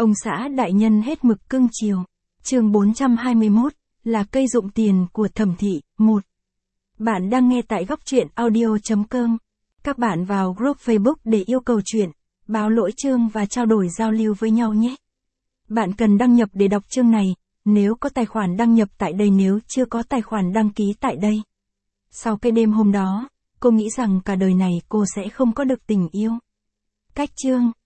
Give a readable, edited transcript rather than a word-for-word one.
Ông xã đại nhân hết mực cưng chiều. Chương 421, là cây dụng tiền của Thẩm Thị, 1. Bạn đang nghe tại góc truyện audio.com. Các bạn vào group Facebook để yêu cầu chuyện, báo lỗi chương và trao đổi giao lưu với nhau nhé. Bạn cần đăng nhập để đọc chương này, nếu có tài khoản đăng nhập tại đây, nếu chưa có tài khoản đăng ký tại đây. Sau cái đêm hôm đó, cô nghĩ rằng cả đời này cô sẽ không có được tình yêu. Cách chương.